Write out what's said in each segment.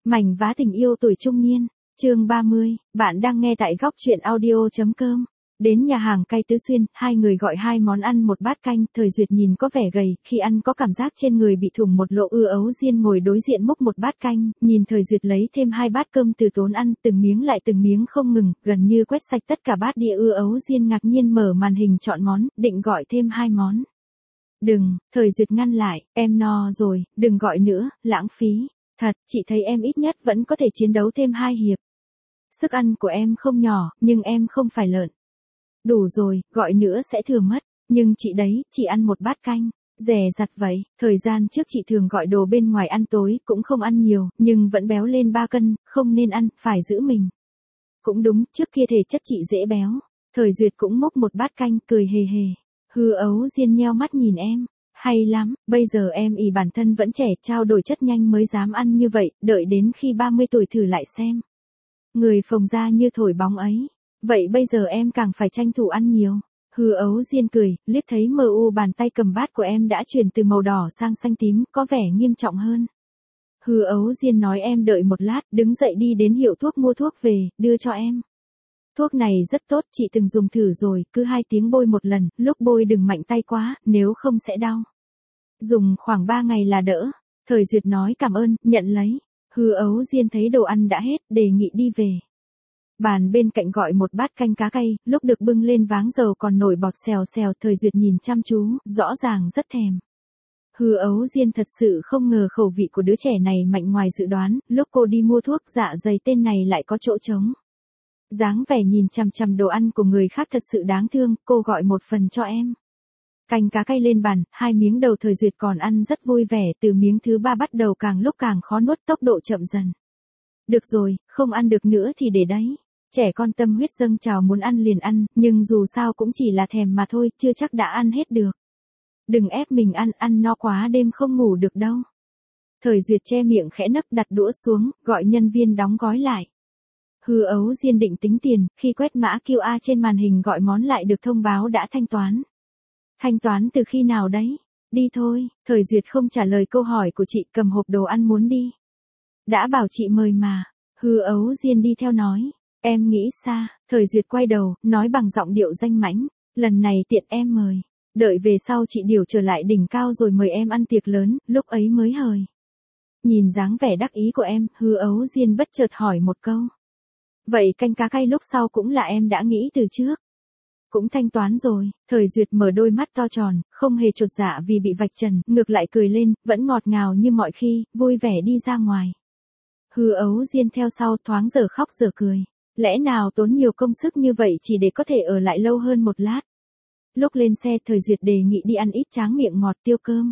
Mảnh vá tình yêu tuổi trung niên, chương 30, bạn đang nghe tại góc truyện audio.com. Đến nhà hàng cay Tứ Xuyên, hai người gọi hai món ăn một bát canh, Thời Duyệt nhìn có vẻ gầy, khi ăn có cảm giác trên người bị thủng một lỗ. Ấu Diên ngồi đối diện múc một bát canh, nhìn Thời Duyệt lấy thêm hai bát cơm từ tốn ăn, từng miếng lại từng miếng không ngừng, gần như quét sạch tất cả bát đĩa. Ấu Diên ngạc nhiên mở màn hình chọn món, định gọi thêm hai món. Đừng, Thời Duyệt ngăn lại, em no rồi, đừng gọi nữa, lãng phí. Thật, chị thấy em ít nhất vẫn có thể chiến đấu thêm 2 hiệp. Sức ăn của em không nhỏ, nhưng em không phải lợn. Đủ rồi, gọi nữa sẽ thừa mất. Nhưng chị đấy, chỉ ăn một bát canh. Dè dặt vậy, thời gian trước chị thường gọi đồ bên ngoài ăn tối, cũng không ăn nhiều, nhưng vẫn béo lên 3 cân, không nên ăn, phải giữ mình. Cũng đúng, trước kia thể chất chị dễ béo. Thời Duyệt cũng múc một bát canh, cười hề hề. Ấu Diên nheo mắt nhìn em. Hay lắm, bây giờ em ỷ bản thân vẫn trẻ, trao đổi chất nhanh mới dám ăn như vậy, đợi đến khi 30 tuổi thử lại xem. Người phồng ra như thổi bóng ấy. Vậy bây giờ em càng phải tranh thủ ăn nhiều. Ấu Diên cười, liếc thấy bàn tay cầm bát của em đã chuyển từ màu đỏ sang xanh tím, có vẻ nghiêm trọng hơn. Ấu Diên nói em đợi một lát, đứng dậy đi đến hiệu thuốc mua thuốc về, đưa cho em. Thuốc này rất tốt, chị từng dùng thử rồi, cứ 2 tiếng bôi một lần, lúc bôi đừng mạnh tay quá, nếu không sẽ đau. Dùng khoảng 3 ngày là đỡ. Thời Duyệt nói cảm ơn, nhận lấy. Ấu Diên thấy đồ ăn đã hết, đề nghị đi về. Bàn bên cạnh gọi một bát canh cá cay, lúc được bưng lên váng dầu còn nổi bọt xèo xèo. Thời Duyệt nhìn chăm chú, rõ ràng rất thèm. Ấu Diên thật sự không ngờ khẩu vị của đứa trẻ này mạnh ngoài dự đoán, lúc cô đi mua thuốc dạ dày tên này lại có chỗ trống. Dáng vẻ nhìn chằm chằm đồ ăn của người khác thật sự đáng thương, cô gọi một phần cho em. Canh cá cay lên bàn, 2 miếng đầu Thời Duyệt còn ăn rất vui vẻ, từ miếng thứ 3 bắt đầu càng lúc càng khó nuốt, tốc độ chậm dần. Được rồi, không ăn được nữa thì để đấy. Trẻ con tâm huyết dâng trào muốn ăn liền ăn, nhưng dù sao cũng chỉ là thèm mà thôi, chưa chắc đã ăn hết được. Đừng ép mình ăn no quá đêm không ngủ được đâu. Thời Duyệt che miệng khẽ nấc, đặt đũa xuống, gọi nhân viên đóng gói lại. Ấu Diên định tính tiền, khi quét mã QR trên màn hình gọi món lại được thông báo đã thanh toán. Thanh toán từ khi nào đấy? Đi thôi, Thời Duyệt không trả lời câu hỏi của chị, cầm hộp đồ ăn muốn đi. Đã bảo chị mời mà. Ấu Diên đi theo nói. Em nghĩ xa, Thời Duyệt quay đầu, nói bằng giọng điệu danh mãnh. Lần này tiện em mời. Đợi về sau chị điều trở lại đỉnh cao rồi mời em ăn tiệc lớn, lúc ấy mới hời. Nhìn dáng vẻ đắc ý của em, Ấu Diên bất chợt hỏi một câu. Vậy canh cá cay lúc sau cũng là em đã nghĩ từ trước. Cũng thanh toán rồi. Thời Duyệt mở đôi mắt to tròn, không hề chột dạ vì bị vạch trần, ngược lại cười lên, vẫn ngọt ngào như mọi khi, vui vẻ đi ra ngoài. Ấu Diên theo sau, thoáng giờ khóc giờ cười. Lẽ nào tốn nhiều công sức như vậy chỉ để có thể ở lại lâu hơn một lát. Lúc lên xe, Thời Duyệt đề nghị đi ăn ít tráng miệng ngọt tiêu cơm.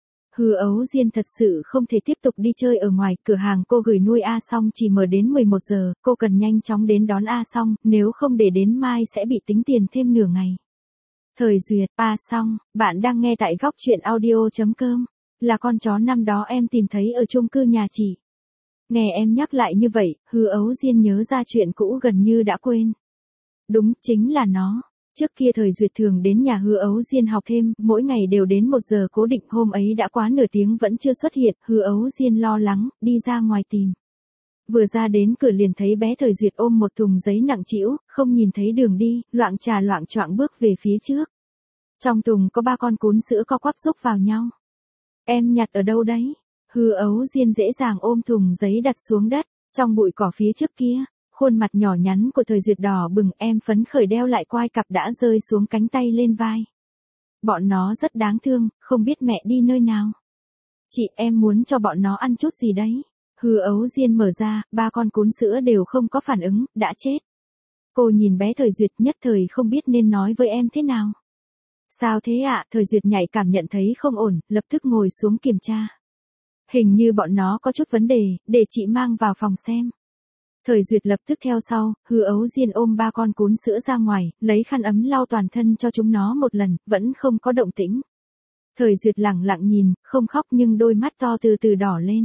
Ấu Diên thật sự không thể tiếp tục đi chơi ở ngoài, cửa hàng cô gửi nuôi A Song chỉ mở đến 11 giờ, cô cần nhanh chóng đến đón A Song, nếu không để đến mai sẽ bị tính tiền thêm nửa ngày. Thời Duyệt, A Song, bạn đang nghe tại góc truyện audio.com, là con chó năm đó em tìm thấy ở chung cư nhà chị. Nghe em nhắc lại như vậy, Ấu Diên nhớ ra chuyện cũ gần như đã quên. Đúng, chính là nó. Trước kia Thời Duyệt thường đến nhà Ấu Diên học thêm, mỗi ngày đều đến 1 giờ cố định, hôm ấy đã quá nửa tiếng vẫn chưa xuất hiện, Ấu Diên lo lắng, đi ra ngoài tìm. Vừa ra đến cửa liền thấy bé Thời Duyệt ôm một thùng giấy nặng trĩu, không nhìn thấy đường đi, loạng choạng bước về phía trước. Trong thùng có 3 con cún sữa co quắp xúc vào nhau. Em nhặt ở đâu đấy? Ấu Diên dễ dàng ôm thùng giấy đặt xuống đất, trong bụi cỏ phía trước kia. Khuôn mặt nhỏ nhắn của Thời Duyệt đỏ bừng, em phấn khởi đeo lại quai cặp đã rơi xuống cánh tay lên vai. Bọn nó rất đáng thương, không biết mẹ đi nơi nào. Chị, em muốn cho bọn nó ăn chút gì đấy. Ấu Diên mở ra, 3 con cún sữa đều không có phản ứng, đã chết. Cô nhìn bé Thời Duyệt, nhất thời không biết nên nói với em thế nào. Sao thế ạ? Thời Duyệt nhạy cảm nhận thấy không ổn, lập tức ngồi xuống kiểm tra. Hình như bọn nó có chút vấn đề, để chị mang vào phòng xem. Thời Duyệt lập tức theo sau, Ấu Diên ôm 3 con cún sữa ra ngoài, lấy khăn ấm lau toàn thân cho chúng nó một lần, vẫn không có động tĩnh. Thời Duyệt lẳng lặng nhìn, không khóc nhưng đôi mắt to từ từ đỏ lên.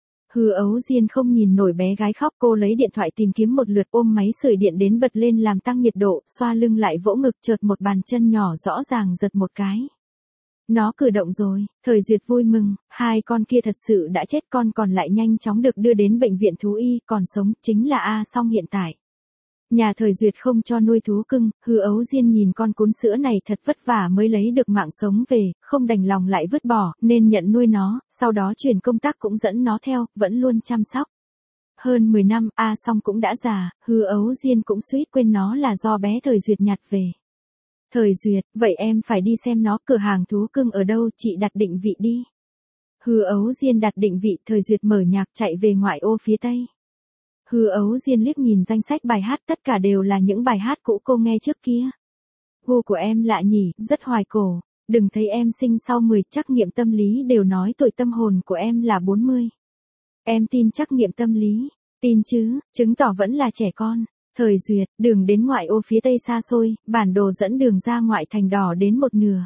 Ấu Diên không nhìn nổi bé gái khóc, cô lấy điện thoại tìm kiếm một lượt, ôm máy sưởi điện đến bật lên làm tăng nhiệt độ, xoa lưng lại vỗ ngực, chợt một bàn chân nhỏ rõ ràng giật một cái. Nó cử động rồi, Thời Duyệt vui mừng, hai con kia thật sự đã chết, con còn lại nhanh chóng được đưa đến bệnh viện thú y, còn sống chính là A Song hiện tại. Nhà Thời Duyệt không cho nuôi thú cưng, Hư Ấu Diên nhìn con cún sữa này thật vất vả mới lấy được mạng sống về, không đành lòng lại vứt bỏ, nên nhận nuôi nó, sau đó chuyển công tác cũng dẫn nó theo, vẫn luôn chăm sóc. Hơn 10 năm, A Song cũng đã già, Hư Ấu Diên cũng suýt quên nó là do bé Thời Duyệt nhặt về. Thời Duyệt, vậy em phải đi xem nó, cửa hàng thú cưng ở đâu, chị đặt định vị đi. Hư Ấu Diên đặt định vị, Thời Duyệt mở nhạc chạy về ngoại ô phía tây. Hư Ấu Diên liếc nhìn danh sách bài hát, tất cả đều là những bài hát cũ cô nghe trước kia. Gu của em lạ nhỉ, rất hoài cổ. Đừng thấy em sinh sau 10, trắc nghiệm tâm lý đều nói tuổi tâm hồn của em là 40. Em tin trắc nghiệm tâm lý? Tin chứ, chứng tỏ vẫn là trẻ con. Thời Duyệt, đường đến ngoại ô phía tây xa xôi, bản đồ dẫn đường ra ngoại thành đỏ đến một nửa.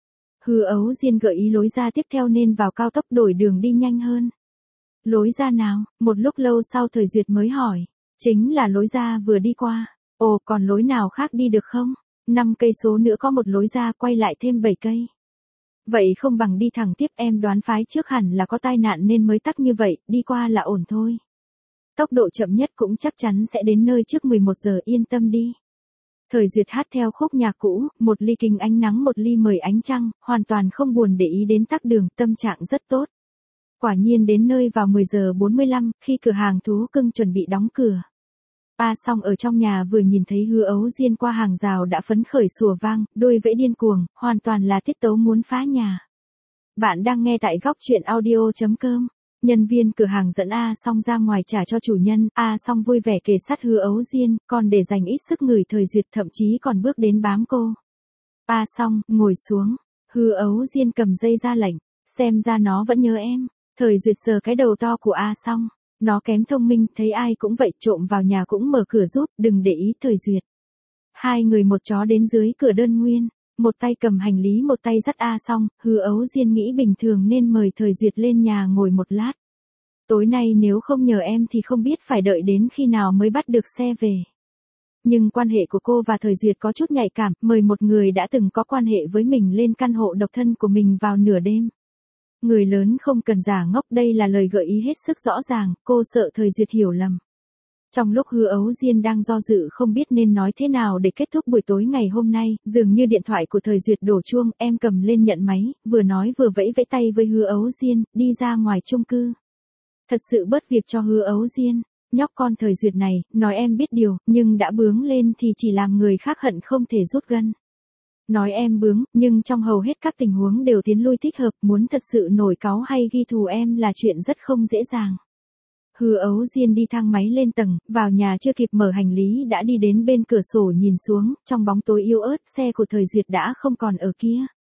Hư Ấu Diên gợi ý lối ra tiếp theo nên vào cao tốc đổi đường đi nhanh hơn. Lối ra nào? Một lúc lâu sau Thời Duyệt mới hỏi. Chính là lối ra vừa đi qua. Ồ, còn lối nào khác đi được không? 5 cây số nữa có một lối ra, quay lại thêm 7 cây. Vậy không bằng đi thẳng tiếp, em đoán phái trước hẳn là có tai nạn nên mới tắc như vậy, đi qua là ổn thôi. Tốc độ chậm nhất cũng chắc chắn sẽ đến nơi trước 11 giờ, yên tâm đi. Thời Duyệt hát theo khúc nhạc cũ, một ly kính ánh nắng một ly mời ánh trăng, hoàn toàn không buồn để ý đến tắc đường, tâm trạng rất tốt. Quả nhiên đến nơi vào 10 giờ 45, khi cửa hàng thú cưng chuẩn bị đóng cửa. A Song ở trong nhà vừa nhìn thấy Hư Ấu Diên qua hàng rào đã phấn khởi sủa vang, đôi vẫy điên cuồng, hoàn toàn là tiết tấu muốn phá nhà. Bạn đang nghe tại góc truyện audio.com. Nhân viên cửa hàng dẫn A Song ra ngoài trả cho chủ nhân, A Song vui vẻ kề sát Hư Ấu Diên, còn để dành ít sức ngửi Thời Duyệt, thậm chí còn bước đến bám cô. A Song, ngồi xuống. Hư Ấu Diên cầm dây ra lệnh, xem ra nó vẫn nhớ em. Thời Duyệt sờ cái đầu to của A Song. Nó kém thông minh, thấy ai cũng vậy, trộm vào nhà cũng mở cửa giúp, đừng để ý Thời Duyệt. Hai người một chó đến dưới cửa đơn nguyên, một tay cầm hành lý một tay dắt A Song, Hư Ấu Diên nghĩ bình thường nên mời Thời Duyệt lên nhà ngồi một lát. Tối nay nếu không nhờ em thì không biết phải đợi đến khi nào mới bắt được xe về. Nhưng quan hệ của cô và Thời Duyệt có chút nhạy cảm, mời một người đã từng có quan hệ với mình lên căn hộ độc thân của mình vào nửa đêm. Người lớn không cần giả ngốc, đây là lời gợi ý hết sức rõ ràng, cô sợ Thời Duyệt hiểu lầm. Trong lúc Hư Ấu Diên đang do dự không biết nên nói thế nào để kết thúc buổi tối ngày hôm nay, dường như điện thoại của Thời Duyệt đổ chuông, em cầm lên nhận máy, vừa nói vừa vẫy vẫy tay với Hư Ấu Diên, đi ra ngoài chung cư. Thật sự bớt việc cho Hư Ấu Diên, nhóc con Thời Duyệt này, nói em biết điều, nhưng đã bướng lên thì chỉ làm người khác hận không thể rút gân. Nói em bướng, nhưng trong hầu hết các tình huống đều tiến lui thích hợp, muốn thật sự nổi cáu hay ghi thù em là chuyện rất không dễ dàng. Hư Ấu Diên đi thang máy lên tầng, vào nhà chưa kịp mở hành lý đã đi đến bên cửa sổ nhìn xuống, trong bóng tối yếu ớt, xe của Thời Duyệt đã không còn ở kia.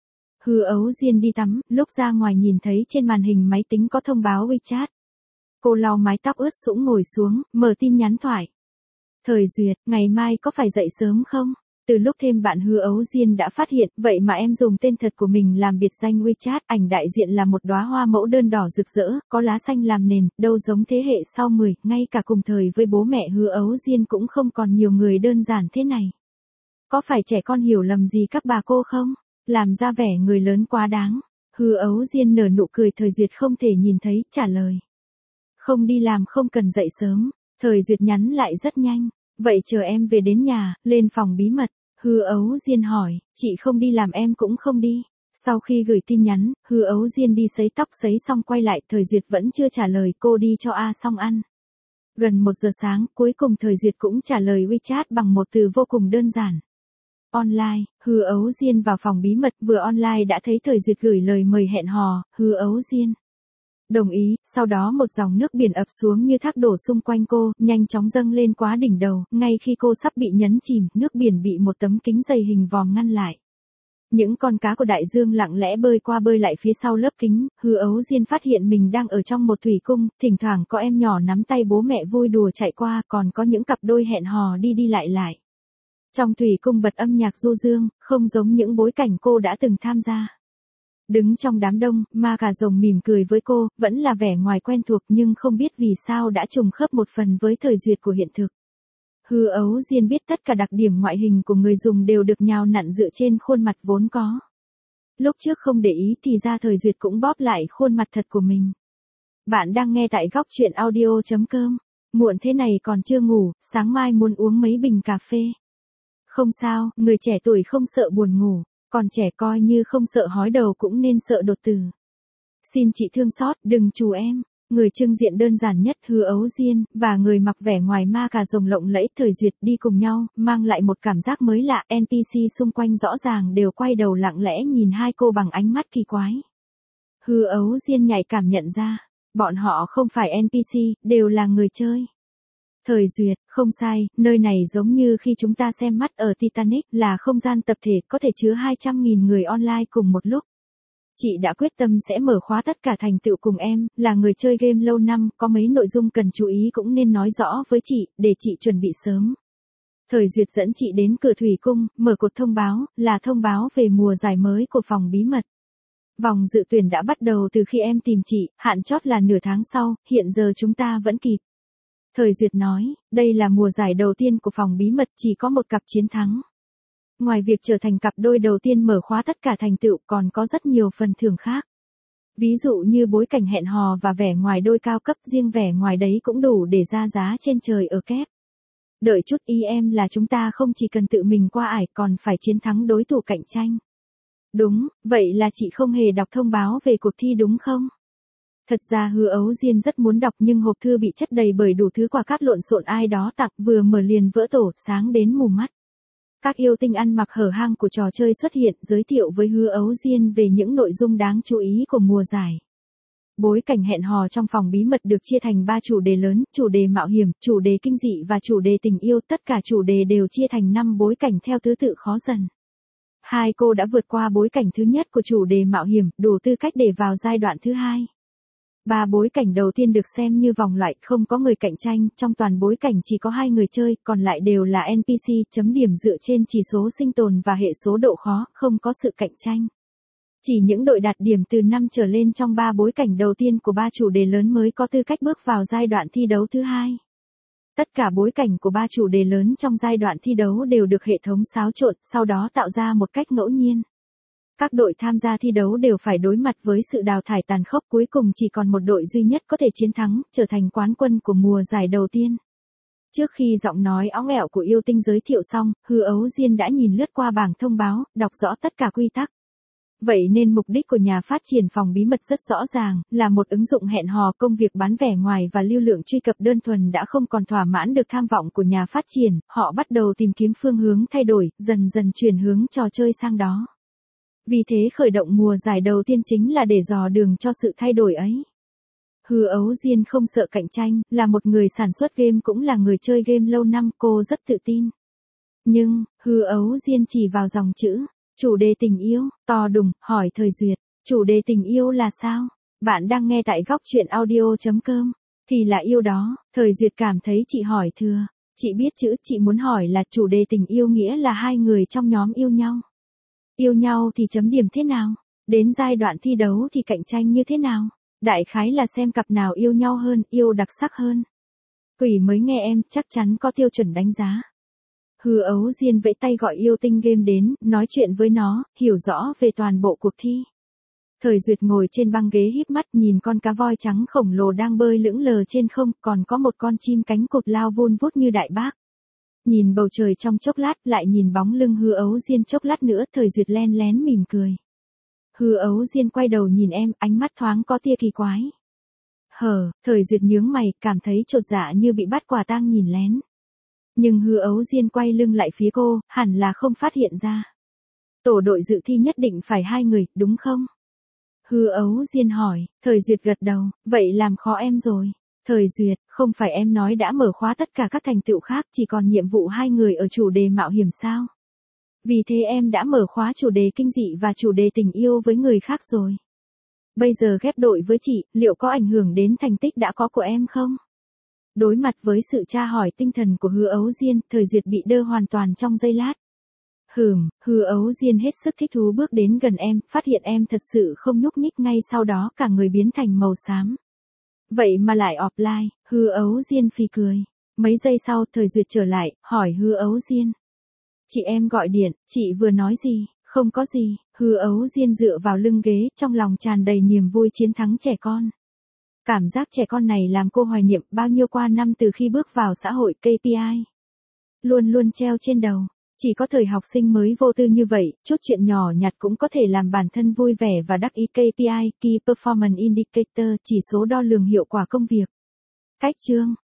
Hư Ấu Diên đi tắm, lúc ra ngoài nhìn thấy trên màn hình máy tính có thông báo WeChat. Cô lau mái tóc ướt sũng ngồi xuống, mở tin nhắn thoại. Thời Duyệt, ngày mai có phải dậy sớm không? Từ lúc thêm bạn Hư Ấu Diên đã phát hiện, vậy mà em dùng tên thật của mình làm biệt danh WeChat, ảnh đại diện là một đóa hoa mẫu đơn đỏ rực rỡ, có lá xanh làm nền, đâu giống thế hệ sau 10, ngay cả cùng thời với bố mẹ Hư Ấu Diên cũng không còn nhiều người đơn giản thế này. Có phải trẻ con hiểu lầm gì các bà cô không? Làm ra vẻ người lớn quá đáng. Hư Ấu Diên nở nụ cười, Thời Duyệt không thể nhìn thấy, trả lời. Không đi làm, không cần dậy sớm. Thời Duyệt nhắn lại rất nhanh. Vậy chờ em về đến nhà, lên phòng bí mật. Hư Ấu Diên hỏi, chị không đi làm em cũng không đi. Sau khi gửi tin nhắn, Hư Ấu Diên đi sấy tóc, sấy xong quay lại, Thời Duyệt vẫn chưa trả lời, cô đi cho A Song ăn. Gần 1 giờ sáng, cuối cùng Thời Duyệt cũng trả lời WeChat bằng một từ vô cùng đơn giản. Online. Hư Ấu Diên vào phòng bí mật, vừa online đã thấy Thời Duyệt gửi lời mời hẹn hò. Hư Ấu Diên đồng ý, sau đó một dòng nước biển ập xuống như thác đổ xung quanh cô, nhanh chóng dâng lên quá đỉnh đầu, ngay khi cô sắp bị nhấn chìm, nước biển bị một tấm kính dày hình vòm ngăn lại. Những con cá của đại dương lặng lẽ bơi qua bơi lại phía sau lớp kính, Hư Ấu Diên phát hiện mình đang ở trong một thủy cung, thỉnh thoảng có em nhỏ nắm tay bố mẹ vui đùa chạy qua, còn có những cặp đôi hẹn hò đi đi lại lại. Trong thủy cung bật âm nhạc du dương, không giống những bối cảnh cô đã từng tham gia. Đứng trong đám đông, ma cà rồng mỉm cười với cô, vẫn là vẻ ngoài quen thuộc nhưng không biết vì sao đã trùng khớp một phần với Thời Duyệt của hiện thực. Hư Ấu Diên biết tất cả đặc điểm ngoại hình của người dùng đều được nhào nặn dựa trên khuôn mặt vốn có. Lúc trước không để ý thì ra Thời Duyệt cũng bóp lại khuôn mặt thật của mình. Bạn đang nghe tại góc chuyện audio.com. Muộn thế này còn chưa ngủ, sáng mai muốn uống mấy bình cà phê. Không sao, người trẻ tuổi không sợ buồn ngủ, còn trẻ coi như không sợ hói đầu cũng nên sợ đột tử. Xin chị thương xót, đừng trù em. Người trưng diện đơn giản nhất Hứa Ấu Diên, và người mặc vẻ ngoài ma cà rồng lộng lẫy Thời Duyệt đi cùng nhau, mang lại một cảm giác mới lạ. NPC xung quanh rõ ràng đều quay đầu lặng lẽ nhìn hai cô bằng ánh mắt kỳ quái. Hứa Ấu Diên nhạy cảm nhận ra, bọn họ không phải NPC, đều là người chơi. Thời Duyệt, không sai, nơi này giống như khi chúng ta xem mắt ở Titanic, là không gian tập thể có thể chứa 200.000 người online cùng một lúc. Chị đã quyết tâm sẽ mở khóa tất cả thành tựu cùng em, là người chơi game lâu năm, có mấy nội dung cần chú ý cũng nên nói rõ với chị, để chị chuẩn bị sớm. Thời Duyệt dẫn chị đến cửa thủy cung, mở cột thông báo, là thông báo về mùa giải mới của phòng bí mật. Vòng dự tuyển đã bắt đầu từ khi em tìm chị, hạn chót là nửa tháng sau, hiện giờ chúng ta vẫn kịp. Thời Duyệt nói, đây là mùa giải đầu tiên của phòng bí mật, chỉ có một cặp chiến thắng. Ngoài việc trở thành cặp đôi đầu tiên mở khóa tất cả thành tựu còn có rất nhiều phần thưởng khác. Ví dụ như bối cảnh hẹn hò và vẻ ngoài đôi cao cấp, riêng vẻ ngoài đấy cũng đủ để ra giá trên trời ở kép. Đợi chút em là chúng ta không chỉ cần tự mình qua ải còn phải chiến thắng đối thủ cạnh tranh. Đúng, vậy là chị không hề đọc thông báo về cuộc thi đúng không? Thật ra Hứa Ấu Diên rất muốn đọc nhưng hộp thư bị chất đầy bởi đủ thứ quà cáp lộn xộn ai đó tặng, vừa mở liền vỡ tổ, sáng đến mù mắt. Các yêu tinh ăn mặc hở hang của trò chơi xuất hiện, giới thiệu với Hứa Ấu Diên về những nội dung đáng chú ý của mùa giải. Bối cảnh hẹn hò trong phòng bí mật được chia thành 3 chủ đề lớn, chủ đề mạo hiểm, chủ đề kinh dị và chủ đề tình yêu, tất cả chủ đề đều chia thành 5 bối cảnh theo thứ tự khó dần. Hai cô đã vượt qua bối cảnh thứ nhất của chủ đề mạo hiểm, đủ tư cách để vào giai đoạn thứ hai. 3 bối cảnh đầu tiên được xem như vòng loại, không có người cạnh tranh, trong toàn bối cảnh chỉ có 2 người chơi, còn lại đều là NPC, chấm điểm dựa trên chỉ số sinh tồn và hệ số độ khó, không có sự cạnh tranh. Chỉ những đội đạt điểm từ 5 trở lên trong 3 bối cảnh đầu tiên của 3 chủ đề lớn mới có tư cách bước vào giai đoạn thi đấu thứ hai. Tất cả bối cảnh của 3 chủ đề lớn trong giai đoạn thi đấu đều được hệ thống xáo trộn, sau đó tạo ra một cách ngẫu nhiên. Các đội tham gia thi đấu đều phải đối mặt với sự đào thải tàn khốc, cuối cùng chỉ còn một đội duy nhất có thể chiến thắng, trở thành quán quân của mùa giải đầu tiên. Trước khi giọng nói óng ẻo của yêu tinh giới thiệu xong, Hứa Ấu Diên đã nhìn lướt qua bảng thông báo, đọc rõ tất cả quy tắc. Vậy nên mục đích của nhà phát triển phòng bí mật rất rõ ràng, là một ứng dụng hẹn hò, công việc bán vẻ ngoài và lưu lượng truy cập đơn thuần đã không còn thỏa mãn được tham vọng của nhà phát triển, họ bắt đầu tìm kiếm phương hướng thay đổi, dần dần chuyển hướng trò chơi sang đó. Vì thế khởi động mùa giải đầu tiên chính là để dò đường cho sự thay đổi ấy. Hứa Ấu Diên không sợ cạnh tranh, là một người sản xuất game cũng là người chơi game lâu năm, cô rất tự tin. Nhưng, Hứa Ấu Diên chỉ vào dòng chữ, chủ đề tình yêu, to đùng, hỏi Thời Duyệt, chủ đề tình yêu là sao? Bạn đang nghe tại góc chuyện audio.com, thì là yêu đó. Thời Duyệt cảm thấy chị hỏi thừa, chị biết chữ, chị muốn hỏi là chủ đề tình yêu nghĩa là hai người trong nhóm yêu nhau. Yêu nhau thì chấm điểm thế nào? Đến giai đoạn thi đấu thì cạnh tranh như thế nào? Đại khái là xem cặp nào yêu nhau hơn, yêu đặc sắc hơn. Quỷ mới nghe em, chắc chắn có tiêu chuẩn đánh giá. Hứa Ấu Diên vẫy tay gọi yêu tinh game đến, nói chuyện với nó, hiểu rõ về toàn bộ cuộc thi. Thời Duyệt ngồi trên băng ghế híp mắt nhìn con cá voi trắng khổng lồ đang bơi lững lờ trên không, còn có một con chim cánh cụt lao vun vút như đại bác. Nhìn bầu trời trong chốc lát, lại nhìn bóng lưng Hứa Ấu Diên chốc lát nữa, Thời Duyệt len lén mỉm cười. Hứa Ấu Diên quay đầu nhìn em, ánh mắt thoáng có tia kỳ quái. Thời Duyệt nhướng mày, cảm thấy chột dạ như bị bắt quả tang nhìn lén. Nhưng Hứa Ấu Diên quay lưng lại phía cô, hẳn là không phát hiện ra. Tổ đội dự thi nhất định phải 2 người, đúng không? Hứa Ấu Diên hỏi, Thời Duyệt gật đầu, vậy làm khó em rồi. Thời Duyệt, không phải em nói đã mở khóa tất cả các thành tựu khác, chỉ còn nhiệm vụ 2 người ở chủ đề mạo hiểm sao? Vì thế em đã mở khóa chủ đề kinh dị và chủ đề tình yêu với người khác rồi. Bây giờ ghép đội với chị, liệu có ảnh hưởng đến thành tích đã có của em không? Đối mặt với sự tra hỏi tinh thần của Hứa Ấu Diên, Thời Duyệt bị đơ hoàn toàn trong giây lát. Hứa Ấu Diên hết sức thích thú bước đến gần em, phát hiện em thật sự không nhúc nhích, ngay sau đó cả người biến thành màu xám. Vậy mà lại offline, Hứa Ấu Diên phì cười. Mấy giây sau, Thời Duyệt trở lại, hỏi Hứa Ấu Diên. Chị em gọi điện, chị vừa nói gì? Không có gì, Hứa Ấu Diên dựa vào lưng ghế, trong lòng tràn đầy niềm vui chiến thắng trẻ con. Cảm giác trẻ con này làm cô hoài niệm bao nhiêu qua năm từ khi bước vào xã hội KPI. Luôn luôn treo trên đầu. Chỉ có thời học sinh mới vô tư như vậy, chút chuyện nhỏ nhặt cũng có thể làm bản thân vui vẻ và đắc ý. KPI, Key Performance Indicator, chỉ số đo lường hiệu quả công việc. Cách chương